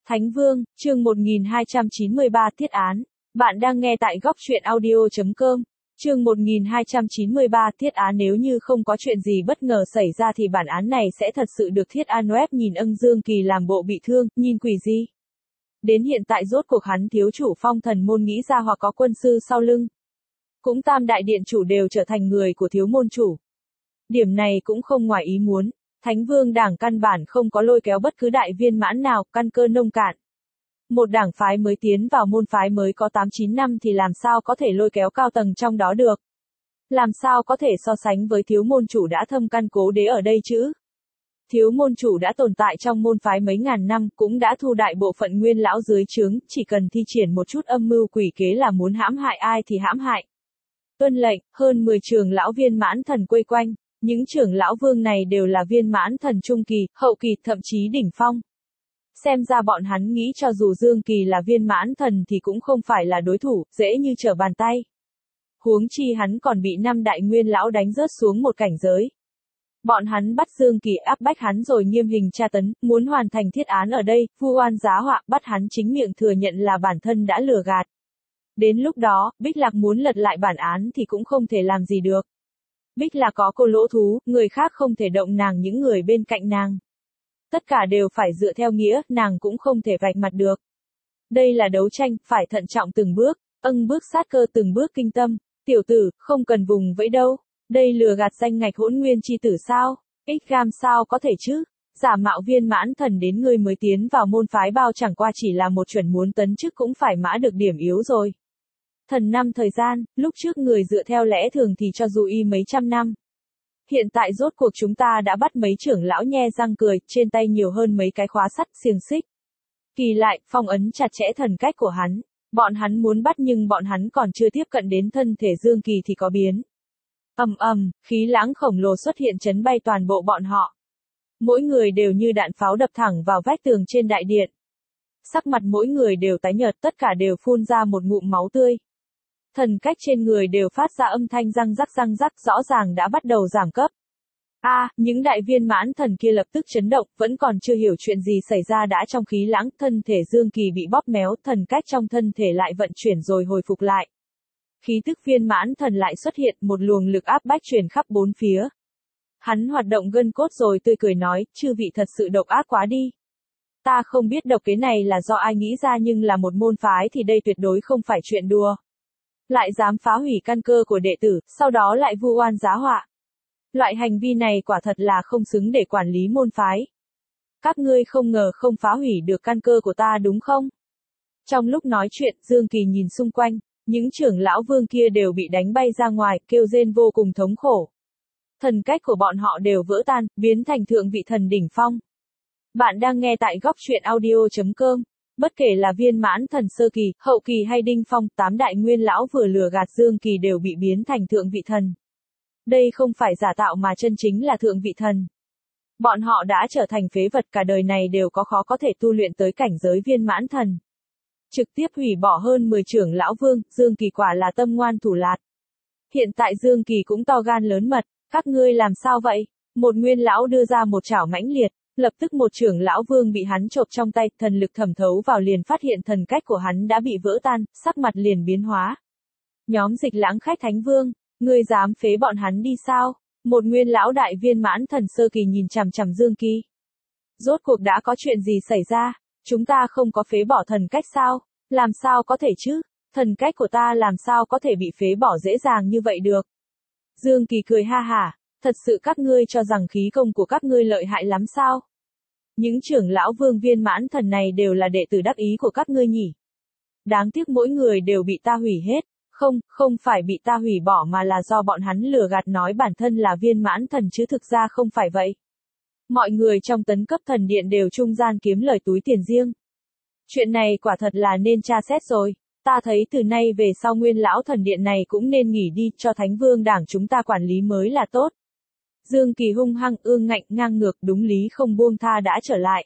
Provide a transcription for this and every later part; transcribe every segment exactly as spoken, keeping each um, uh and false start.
Thánh Vương, chương một nghìn hai trăm chín mươi ba Thiết án. Bạn đang nghe tại góc truyện audio chấm com. Chương một nghìn hai trăm chín mươi ba Thiết án. Nếu như không có chuyện gì bất ngờ xảy ra thì bản án này sẽ thật sự được Thiết án web nhìn Ân Dương Kỳ làm bộ bị thương, nhìn quỷ gì. Đến hiện tại rốt cuộc hắn thiếu chủ Phong Thần môn nghĩ ra hoặc có quân sư sau lưng. Cũng tam đại điện chủ đều trở thành người của thiếu môn chủ. Điểm này cũng không ngoài ý muốn. Thánh Vương đảng căn bản không có lôi kéo bất cứ đại viên mãn nào, căn cơ nông cạn. Một đảng phái mới tiến vào môn phái mới có tám chín năm thì làm sao có thể lôi kéo cao tầng trong đó được. Làm sao có thể so sánh với thiếu môn chủ đã thâm căn cố đế ở đây chứ. Thiếu môn chủ đã tồn tại trong môn phái mấy ngàn năm, cũng đã thu đại bộ phận nguyên lão dưới trướng, chỉ cần thi triển một chút âm mưu quỷ kế là muốn hãm hại ai thì hãm hại. Tuân lệnh, hơn mười trưởng lão viên mãn thần quây quanh. Những trưởng lão vương này đều là viên mãn thần trung kỳ, hậu kỳ, thậm chí đỉnh phong. Xem ra bọn hắn nghĩ cho dù Dương Kỳ là viên mãn thần thì cũng không phải là đối thủ, dễ như trở bàn tay. Huống chi hắn còn bị năm đại nguyên lão đánh rớt xuống một cảnh giới. Bọn hắn bắt Dương Kỳ áp bách hắn rồi nghiêm hình tra tấn, muốn hoàn thành thiết án ở đây, vu oan giá họa, bắt hắn chính miệng thừa nhận là bản thân đã lừa gạt. Đến lúc đó, Bích Lạc muốn lật lại bản án thì cũng không thể làm gì được. Bích là có cô lỗ thú, người khác không thể động nàng, những người bên cạnh nàng. Tất cả đều phải dựa theo nghĩa, nàng cũng không thể vạch mặt được. Đây là đấu tranh, phải thận trọng từng bước, âng bước sát cơ từng bước kinh tâm. Tiểu tử, không cần vùng vẫy đâu. Đây lừa gạt danh ngạch hỗn nguyên chi tử sao? Ích gam sao có thể chứ? Giả mạo viên mãn thần đến ngươi mới tiến vào môn phái bao chẳng qua chỉ là một chuẩn muốn tấn chức cũng phải mã được điểm yếu rồi. Thần năm thời gian, lúc trước người dựa theo lẽ thường thì cho dù y mấy trăm năm. Hiện tại rốt cuộc chúng ta đã bắt mấy trưởng lão nhe răng cười, trên tay nhiều hơn mấy cái khóa sắt xiềng xích. Kỳ lại, phong ấn chặt chẽ thần cách của hắn. Bọn hắn muốn bắt nhưng bọn hắn còn chưa tiếp cận đến thân thể Dương Kỳ thì có biến. Ầm ầm, khí lãng khổng lồ xuất hiện chấn bay toàn bộ bọn họ. Mỗi người đều như đạn pháo đập thẳng vào vách tường trên đại điện. Sắc mặt mỗi người đều tái nhợt, tất cả đều phun ra một ngụm máu tươi. Thần cách trên người đều phát ra âm thanh răng rắc răng rắc, rõ ràng đã bắt đầu giảm cấp. A, à, những đại viên mãn thần kia lập tức chấn động, vẫn còn chưa hiểu chuyện gì xảy ra đã trong khí lãng, thân thể Dương Kỳ bị bóp méo, thần cách trong thân thể lại vận chuyển rồi hồi phục lại. Khí tức viên mãn thần lại xuất hiện, một luồng lực áp bách truyền khắp bốn phía. Hắn hoạt động gân cốt rồi tươi cười nói, chư vị thật sự độc ác quá đi. Ta không biết độc kế này là do ai nghĩ ra nhưng là một môn phái thì đây tuyệt đối không phải chuyện đùa. Lại dám phá hủy căn cơ của đệ tử, sau đó lại vu oan giá họa. Loại hành vi này quả thật là không xứng để quản lý môn phái. Các ngươi không ngờ không phá hủy được căn cơ của ta đúng không? Trong lúc nói chuyện, Dương Kỳ nhìn xung quanh, những trưởng lão vương kia đều bị đánh bay ra ngoài, kêu rên vô cùng thống khổ. Thần cách của bọn họ đều vỡ tan, biến thành thượng vị thần đỉnh phong. Bạn đang nghe tại góc truyện audio chấm com. Bất kể là viên mãn thần sơ kỳ, hậu kỳ hay đinh phong, tám đại nguyên lão vừa lừa gạt Dương Kỳ đều bị biến thành thượng vị thần. Đây không phải giả tạo mà chân chính là thượng vị thần. Bọn họ đã trở thành phế vật, cả đời này đều có khó có thể tu luyện tới cảnh giới viên mãn thần. Trực tiếp hủy bỏ hơn mười trưởng lão vương, Dương Kỳ quả là tâm ngoan thủ lạt. Hiện tại Dương Kỳ cũng to gan lớn mật, các ngươi làm sao vậy? Một nguyên lão đưa ra một chảo mãnh liệt. Lập tức một trưởng lão vương bị hắn chộp trong tay, thần lực thẩm thấu vào liền phát hiện thần cách của hắn đã bị vỡ tan, sắc mặt liền biến hóa. Nhóm dịch lãng khách Thánh Vương, ngươi dám phế bọn hắn đi sao? Một nguyên lão đại viên mãn thần sơ kỳ nhìn chằm chằm Dương Kỳ. Rốt cuộc đã có chuyện gì xảy ra? Chúng ta không có phế bỏ thần cách sao? Làm sao có thể chứ? Thần cách của ta làm sao có thể bị phế bỏ dễ dàng như vậy được? Dương Kỳ cười ha hả. Thật sự các ngươi cho rằng khí công của các ngươi lợi hại lắm sao? Những trưởng lão vương viên mãn thần này đều là đệ tử đắc ý của các ngươi nhỉ? Đáng tiếc mỗi người đều bị ta hủy hết. Không, không phải bị ta hủy bỏ mà là do bọn hắn lừa gạt nói bản thân là viên mãn thần chứ thực ra không phải vậy. Mọi người trong tấn cấp thần điện đều trung gian kiếm lời túi tiền riêng. Chuyện này quả thật là nên tra xét rồi. Ta thấy từ nay về sau nguyên lão thần điện này cũng nên nghỉ đi, cho Thánh Vương đảng chúng ta quản lý mới là tốt. Dương Kỳ hung hăng, ương ngạnh, ngang ngược, đúng lý không buông tha đã trở lại.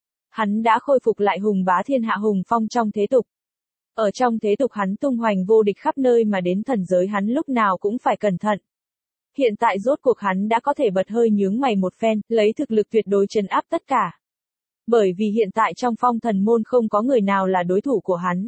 Hắn đã khôi phục lại hùng bá thiên hạ hùng phong trong thế tục. Ở trong thế tục hắn tung hoành vô địch khắp nơi mà đến thần giới hắn lúc nào cũng phải cẩn thận. Hiện tại rốt cuộc hắn đã có thể bật hơi nhướng mày một phen, lấy thực lực tuyệt đối trấn áp tất cả. bởi vì hiện tại trong phong thần môn không có người nào là đối thủ của hắn.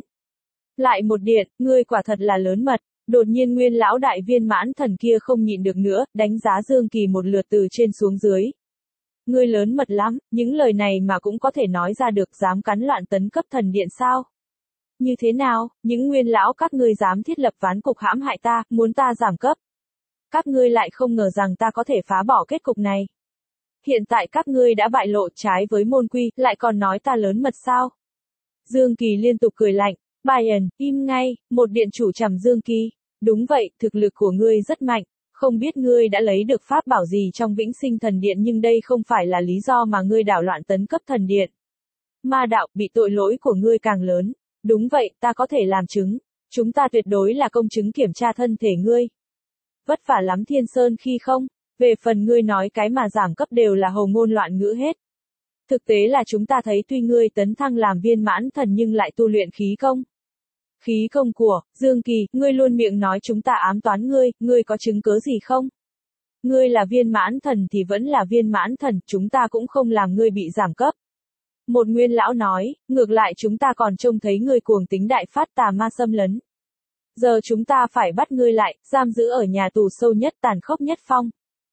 Lại một điện, ngươi quả thật là lớn mật. Đột nhiên nguyên lão đại viên mãn thần kia không nhịn được nữa, đánh giá Dương Kỳ một lượt từ trên xuống dưới. Ngươi lớn mật lắm, những lời này mà cũng có thể nói ra được, dám cắn loạn tấn cấp thần điện sao? Như thế nào, những nguyên lão các ngươi dám thiết lập ván cục hãm hại ta, muốn ta giảm cấp. Các ngươi lại không ngờ rằng ta có thể phá bỏ kết cục này. Hiện tại các ngươi đã bại lộ trái với môn quy, lại còn nói ta lớn mật sao? Dương Kỳ liên tục cười lạnh, Bayern, im ngay, một điện chủ trầm Dương Kỳ. Đúng vậy, thực lực của ngươi rất mạnh, không biết ngươi đã lấy được pháp bảo gì trong Vĩnh Sinh Thần Điện, nhưng đây không phải là lý do mà ngươi đảo loạn tấn cấp thần điện. Ma đạo, bị tội lỗi của ngươi càng lớn. Đúng vậy, ta có thể làm chứng. Chúng ta tuyệt đối là công chứng kiểm tra thân thể ngươi. Vất vả lắm Thiên Sơn khi không? Về phần ngươi nói cái mà giảm cấp đều là hồ ngôn loạn ngữ hết. Thực tế là chúng ta thấy tuy ngươi tấn thăng làm viên mãn thần nhưng lại tu luyện khí công. Khí công của, Dương Kỳ, ngươi luôn miệng nói chúng ta ám toán ngươi, ngươi có chứng cứ gì không? Ngươi là viên mãn thần thì vẫn là viên mãn thần, chúng ta cũng không làm ngươi bị giảm cấp. Một nguyên lão nói, ngược lại chúng ta còn trông thấy ngươi cuồng tính đại phát tà ma xâm lấn. Giờ chúng ta phải bắt ngươi lại, giam giữ ở nhà tù sâu nhất tàn khốc nhất phong.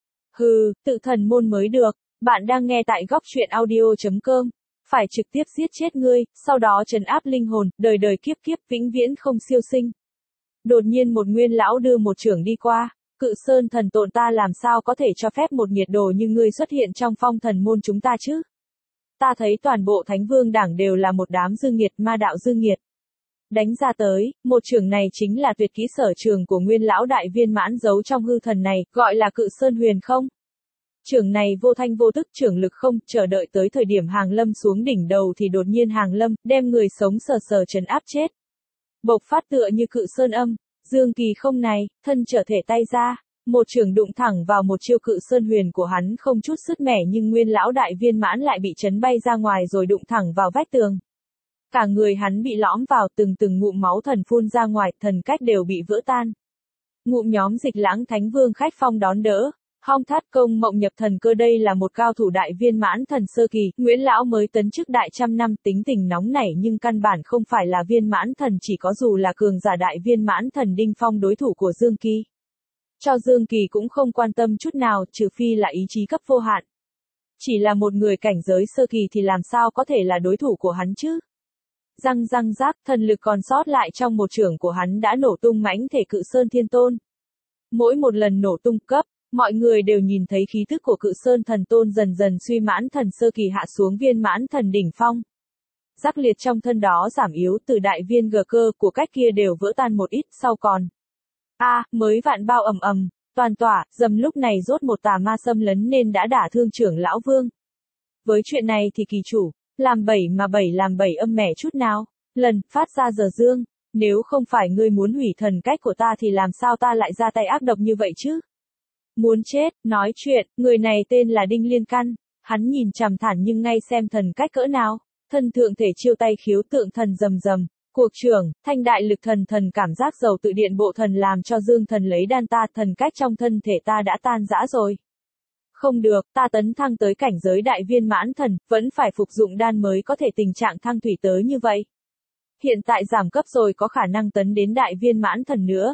Hừ, tự thần môn mới được, bạn đang nghe tại góc truyện audio chấm com. Phải trực tiếp giết chết ngươi, sau đó trấn áp linh hồn, đời đời kiếp kiếp vĩnh viễn không siêu sinh. Đột nhiên một nguyên lão đưa một chưởng đi qua, Cự Sơn thần tồn, ta làm sao có thể cho phép một nghiệt đồ như ngươi xuất hiện trong phong thần môn chúng ta chứ? Ta thấy toàn bộ Thánh Vương Đảng đều là một đám dương nghiệt, ma đạo dương nghiệt. Đánh ra tới, một chưởng này chính là tuyệt kỹ sở trường của nguyên lão đại viên mãn giấu trong hư thần này, gọi là Cự Sơn huyền không. Chưởng này vô thanh vô tức, chưởng lực không, chờ đợi tới thời điểm Hàng Lâm xuống đỉnh đầu thì đột nhiên Hàng Lâm, đem người sống sờ sờ trấn áp chết. Bộc phát tựa như cự sơn âm, Dương Kỳ không này, thân trở thể tay ra, một chưởng đụng thẳng vào một chiêu Cự Sơn huyền của hắn không chút sứt mẻ, nhưng nguyên lão đại viên mãn lại bị chấn bay ra ngoài rồi đụng thẳng vào vách tường. Cả người hắn bị lõm vào, từng từng ngụm máu thần phun ra ngoài, thần cách đều bị vỡ tan. Ngụm nhóm Dịch Lãng Thánh Vương khách phong đón đỡ. Hong Thát Công Mộng Nhập Thần Cơ, đây là một cao thủ đại viên mãn thần sơ kỳ, Nguyễn lão mới tấn chức đại trăm năm, tính tình nóng nảy nhưng căn bản không phải là viên mãn thần, chỉ có dù là cường giả đại viên mãn thần đỉnh phong đối thủ của Dương Kỳ. Cho Dương Kỳ cũng không quan tâm chút nào, trừ phi là ý chí cấp vô hạn. Chỉ là một người cảnh giới sơ kỳ thì làm sao có thể là đối thủ của hắn chứ? Răng răng rác, thần lực còn sót lại trong một chưởng của hắn đã nổ tung mãnh thể Cự Sơn Thiên Tôn. Mỗi một lần nổ tung cấp, mọi người đều nhìn thấy khí tức của Cự Sơn thần tôn dần dần suy mãn thần sơ kỳ hạ xuống viên mãn thần đỉnh phong. Giác liệt trong thân đó giảm yếu, từ đại viên gờ cơ của cách kia đều vỡ tan một ít, sau còn. A, à, mới vạn bao ầm ầm, toàn tỏa, dầm lúc này rốt một tà ma xâm lấn nên đã đả thương trưởng lão vương. Với chuyện này thì kỳ chủ, làm bảy mà bảy làm bảy âm mẻ chút nào, lần, phát ra giờ dương, nếu không phải ngươi muốn hủy thần cách của ta thì làm sao ta lại ra tay ác độc như vậy chứ? Muốn chết, nói chuyện, người này tên là Đinh Liên Căn, hắn nhìn trầm thản nhưng ngay xem thần cách cỡ nào, thân thượng thể chiêu tay khiếu tượng thần rầm rầm, cuộc trưởng, thanh đại lực thần thần cảm giác dầu tự điện bộ thần làm cho Dương thần lấy đan ta, thần cách trong thân thể ta đã tan rã rồi. Không được, ta tấn thăng tới cảnh giới đại viên mãn thần, vẫn phải phục dụng đan mới có thể tình trạng thăng thủy tới như vậy. Hiện tại giảm cấp rồi có khả năng tấn đến đại viên mãn thần nữa.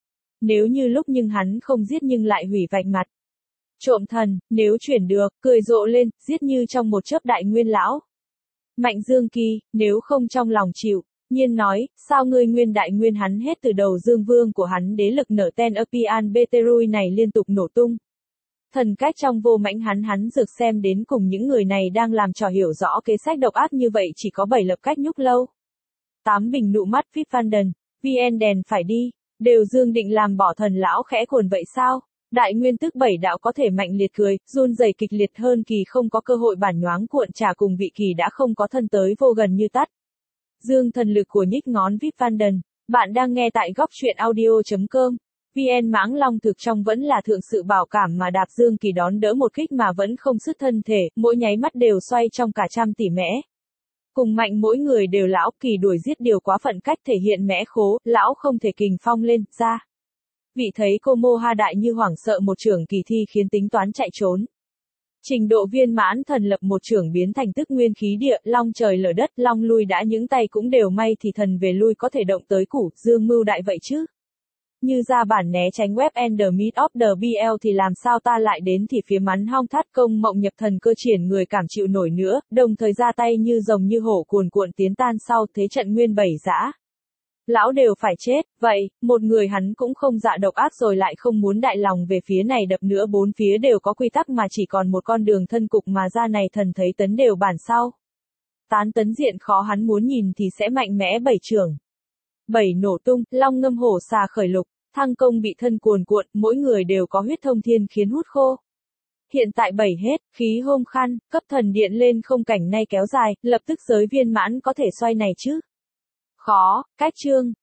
Nếu như lúc nhưng hắn không giết nhưng lại hủy vạch mặt. Trộm thần, nếu chuyển được, cười rộ lên, giết như trong một chớp đại nguyên lão. Mạnh Dương Kỳ, nếu không trong lòng chịu, nhiên nói, sao ngươi nguyên đại nguyên hắn hết từ đầu Dương Vương của hắn đế lực nở ten Apian Beterui này liên tục nổ tung. Thần cách trong vô mãnh hắn hắn dược xem đến cùng những người này đang làm trò hiểu rõ kế sách độc ác như vậy chỉ có bảy lập cách nhúc lâu. Tám bình nụ mắt Vip Vanden, vê en đèn phải đi. Đều Dương định làm bỏ thần lão khẽ cuồn vậy sao? Đại nguyên tức bảy đạo có thể mạnh liệt cười, run rẩy kịch liệt hơn kỳ không có cơ hội bản nhoáng cuộn trà cùng vị kỳ đã không có thân tới vô gần như tắt. Dương thần lực của nhích ngón Vip Vanden, bạn đang nghe tại góc truyện audio chấm com. vê en Mãng Long thực trong vẫn là thượng sự bảo cảm mà đạp Dương Kỳ đón đỡ một kích mà vẫn không sứt thân thể, mỗi nháy mắt đều xoay trong cả trăm tỷ mẽ. Cùng mạnh mỗi người đều lão kỳ đuổi giết điều quá phận cách thể hiện mẽ khố, lão không thể kình phong lên, ra. Vị thấy cô mô ha đại như hoảng sợ một trưởng kỳ thi khiến tính toán chạy trốn. Trình độ viên mãn thần lập một trưởng biến thành tức nguyên khí địa, long trời lở đất, long lui đã những tay cũng đều may thì thần về lui có thể động tới củ, dương mưu đại vậy chứ. Như ra bản né tránh web and the meat of the bê lờ thì làm sao ta lại đến thì phía mắn hong thắt công mộng nhập thần cơ triển người cảm chịu nổi nữa, đồng thời ra tay như rồng như hổ cuồn cuộn tiến tan sau thế trận nguyên bảy dã. Lão đều phải chết, vậy, một người hắn cũng không dạ độc ác rồi lại không muốn đại lòng về phía này đập nữa bốn phía đều có quy tắc mà chỉ còn một con đường thân cục mà ra này thần thấy tấn đều bản sau. Tán tấn diện khó hắn muốn nhìn thì sẽ mạnh mẽ bảy trưởng. Bảy nổ tung, long ngâm hổ xà khởi lục, thăng công bị thân cuồn cuộn, mỗi người đều có huyết thông thiên khiến hút khô. Hiện tại bảy hết, khí hôm khăn, cấp thần điện lên không cảnh nay kéo dài, lập tức giới viên mãn có thể xoay này chứ. Khó, cách chương.